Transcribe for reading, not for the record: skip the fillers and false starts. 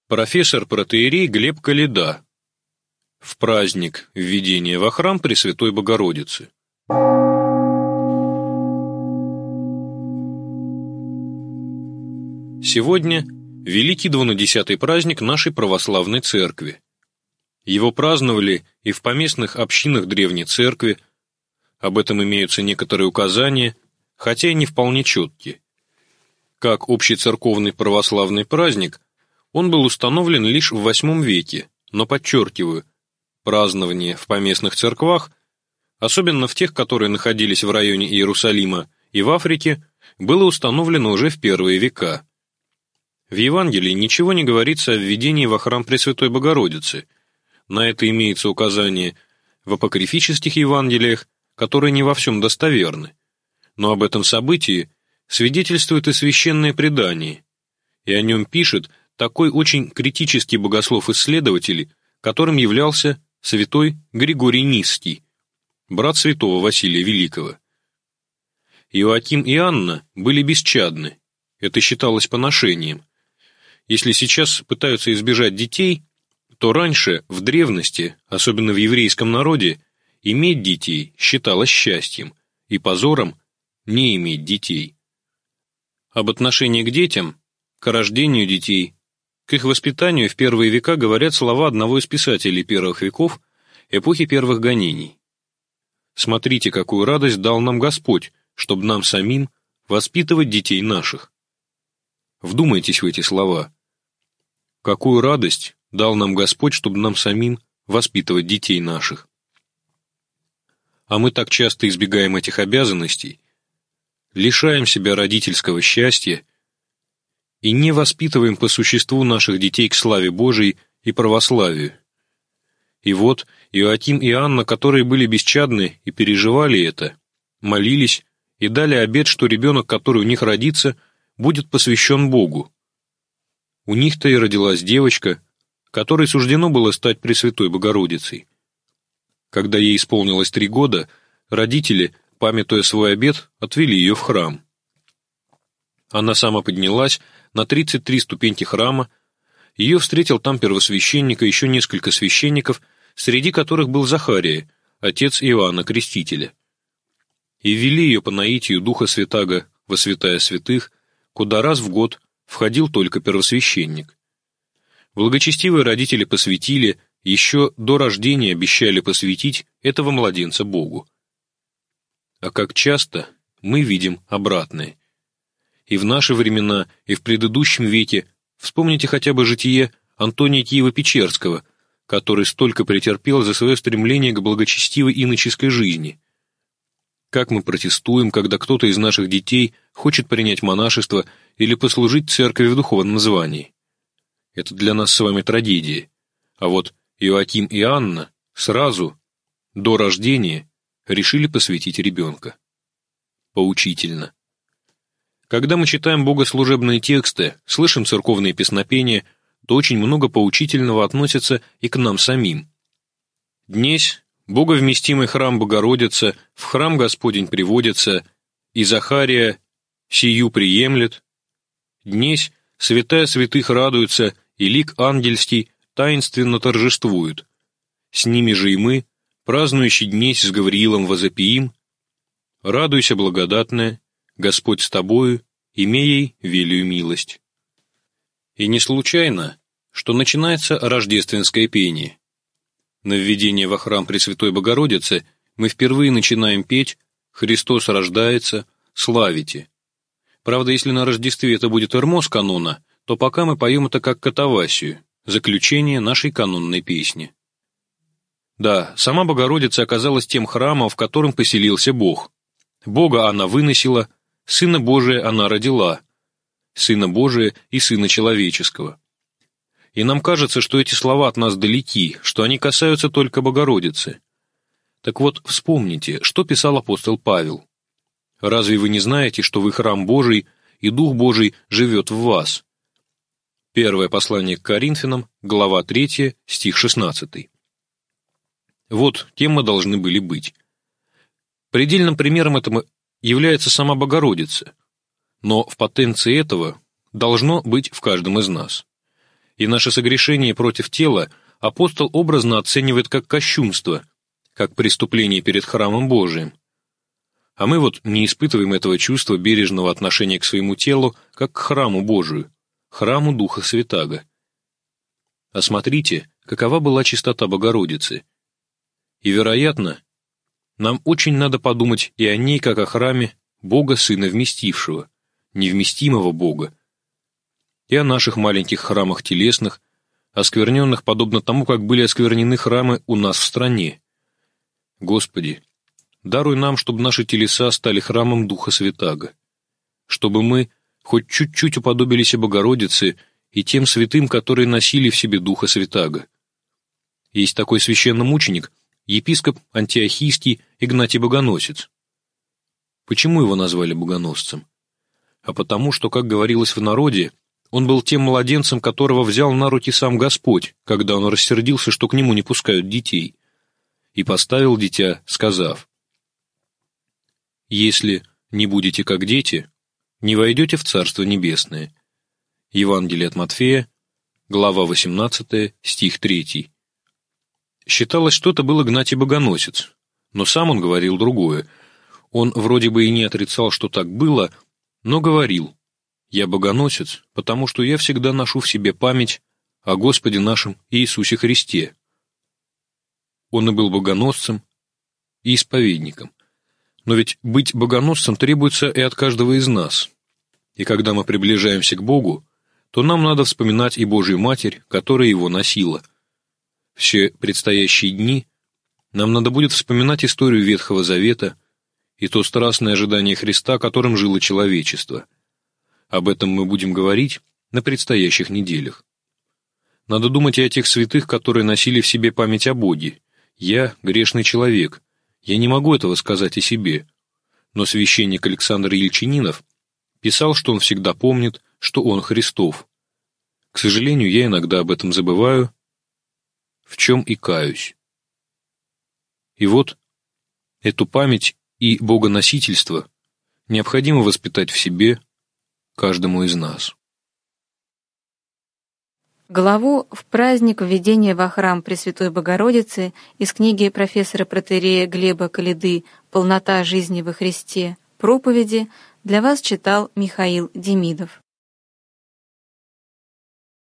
Профессор-протоиерей Глеб Коляда. В праздник введения во храм Пресвятой Богородицы. Сегодня великий двунадесятый праздник нашей православной церкви. Его праздновали и в поместных общинах Древней Церкви, об этом имеются некоторые указания, хотя и не вполне четкие. Как общецерковный православный праздник, он был установлен лишь в VIII веке, но, подчеркиваю, празднование в поместных церквах, особенно в тех, которые находились в районе Иерусалима и в Африке, было установлено уже в первые века. В Евангелии ничего не говорится о введении во храм Пресвятой Богородицы. На это имеется указание в апокрифических Евангелиях, которые не во всем достоверны. Но об этом событии свидетельствует и священное предание, и о нем пишет такой очень критический богослов-исследователь, которым являлся святой Григорий Нисский, брат святого Василия Великого. Иоаким и Анна были бесчадны, это считалось поношением. Если сейчас пытаются избежать детей, то раньше, в древности, особенно в еврейском народе, иметь детей считалось счастьем, и позором не иметь детей. Об отношении к детям, к рождению детей, к их воспитанию в первые века говорят слова одного из писателей первых веков, эпохи первых гонений. «Смотрите, какую радость дал нам Господь, чтобы нам самим воспитывать детей наших». Вдумайтесь в эти слова. Какую радость дал нам Господь, чтобы нам самим воспитывать детей наших. А мы так часто избегаем этих обязанностей, лишаем себя родительского счастья и не воспитываем по существу наших детей к славе Божией и православию. И вот Иоаким и Анна, которые были бесчадны и переживали это, молились и дали обет, что ребенок, который у них родится, будет посвящен Богу. У них-то и родилась девочка, которой суждено было стать Пресвятой Богородицей. Когда ей исполнилось 3 года, родители, памятуя свой обет, отвели ее в храм. Она сама поднялась на 33 ступеньки храма, ее встретил там первосвященник и еще несколько священников, среди которых был Захария, отец Иоанна Крестителя. И ввели ее по наитию Духа Святаго во святая святых, куда раз в год входил только первосвященник. Благочестивые родители посвятили, еще до рождения обещали посвятить этого младенца Богу. А как часто мы видим обратное. И в наши времена, и в предыдущем веке вспомните хотя бы житие Антония Киева-Печерского, который столько претерпел за свое стремление к благочестивой иноческой жизни. Как мы протестуем, когда кто-то из наших детей хочет принять монашество или послужить церкви в духовном звании. Это для нас с вами трагедия. А вот Иоаким и Анна сразу, до рождения, решили посвятить ребенка. Поучительно. Когда мы читаем богослужебные тексты, слышим церковные песнопения, то очень много поучительного относится и к нам самим. Днесь боговместимый храм Богородица в храм Господень приводится, и Захария сию приемлет. Днесь святая святых радуется, и лик ангельский таинственно торжествует. С ними же и мы, празднующий днесь с Гавриилом возопиим: «Радуйся, благодатная, Господь с тобою, имей велию милость». И не случайно, что начинается рождественское пение. На введение во храм Пресвятой Богородицы мы впервые начинаем петь «Христос рождается, славите». Правда, если на Рождестве это будет эрмос канона, то пока мы поем это как катавасию, заключение нашей канонной песни. Да, сама Богородица оказалась тем храмом, в котором поселился Бог. Бога она выносила, Сына Божия она родила, Сына Божия и Сына Человеческого. И нам кажется, что эти слова от нас далеки, что они касаются только Богородицы. Так вот, вспомните, что писал апостол Павел. «Разве вы не знаете, что вы храм Божий, и Дух Божий живет в вас?» Первое послание к Коринфянам, глава 3, стих 16. Вот кем мы должны были быть. Предельным примером этому является сама Богородица, но в потенции этого должно быть в каждом из нас. И наше согрешение против тела апостол образно оценивает как кощунство, как преступление перед храмом Божиим. А мы вот не испытываем этого чувства бережного отношения к своему телу, как к храму Божию, храму Духа Святаго. А смотрите, какова была чистота Богородицы. И, вероятно, нам очень надо подумать и о ней, как о храме Бога Сына Вместившего, невместимого Бога, и о наших маленьких храмах телесных, оскверненных подобно тому, как были осквернены храмы у нас в стране. Господи, даруй нам, чтобы наши телеса стали храмом Духа Святаго, чтобы мы хоть чуть-чуть уподобились Богородице и тем святым, которые носили в себе Духа Святаго. Есть такой священномученик, епископ антиохийский Игнатий Богоносец. Почему его назвали богоносцем? А потому, что, как говорилось в народе, он был тем младенцем, которого взял на руки сам Господь, когда он рассердился, что к нему не пускают детей, и поставил дитя, сказав: «Если не будете как дети, не войдете в Царство Небесное». Евангелие от Матфея, глава 18, стих 3. Считалось, что это был Игнатий Богоносец, но сам он говорил другое. Он вроде бы и не отрицал, что так было, но говорил: «Я богоносец, потому что я всегда ношу в себе память о Господе нашем Иисусе Христе». Он и был богоносцем, и исповедником. Но ведь быть богоносцем требуется и от каждого из нас. И когда мы приближаемся к Богу, то нам надо вспоминать и Божию Матерь, которая его носила. Все предстоящие дни нам надо будет вспоминать историю Ветхого Завета и то страстное ожидание Христа, которым жило человечество. Об этом мы будем говорить на предстоящих неделях. Надо думать и о тех святых, которые носили в себе память о Боге. Я грешный человек, я не могу этого сказать о себе. Но священник Александр Ельчининов писал, что он всегда помнит, что он Христов. К сожалению, я иногда об этом забываю, в чем и каюсь. И вот эту память и богоносительство необходимо воспитать в себе каждому из нас. Главу «В праздник введения во храм Пресвятой Богородицы» из книги профессора протоиерея Глеба Коляды «Полнота жизни во Христе. Проповеди» для вас читал Михаил Демидов.